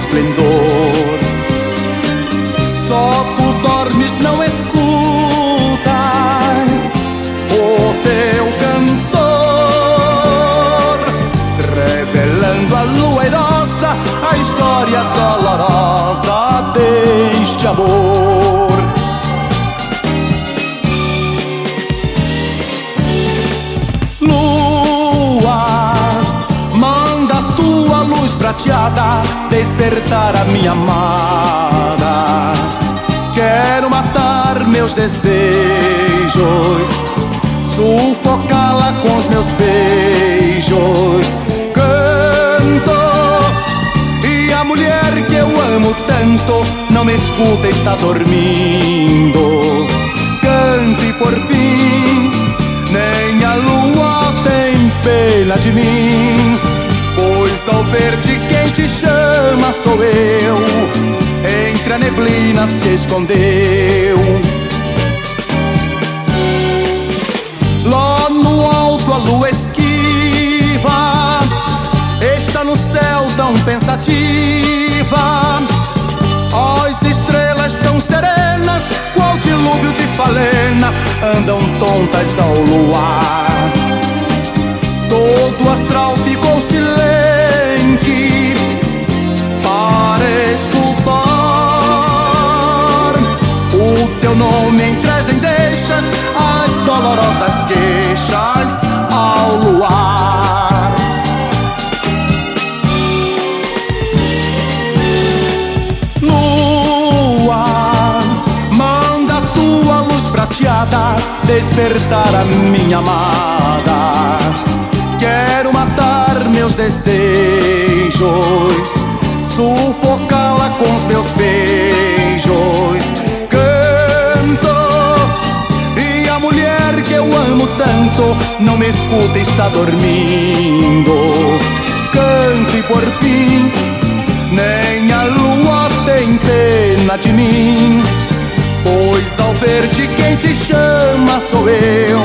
esplendor. Só tu dormes, não escutas o teu cantor, revelando a lua airosa, a história dolorosa deste amor. Lua, manda tua luz prateada despertar a minha amada. Quero matar meus desejos, sufocá-la com os meus beijos. Canto, e a mulher que eu amo tanto não me escuta, está dormindo. Canto e por fim nem a lua tem pena de mim, pois ao ver-te quem te chama sou eu, entre a neblina se escondeu. Lá no alto a lua esquiva está no céu tão pensativa. As estrelas tão serenas, qual dilúvio de falena, andam tontas ao luar. Todo astral ficou silente para escutar o teu nome entre as endechas, as dolorosas queixas ao luar. Lua, manda tua luz prateada despertar a minha amada. Quero matar meus desejos, sufocá-la com os meus beijos. Canto, e a mulher que eu amo tanto não me escuta, está dormindo. Canto e por fim nem a lua tem pena de mim, pois ao ver-te quem te chama sou eu,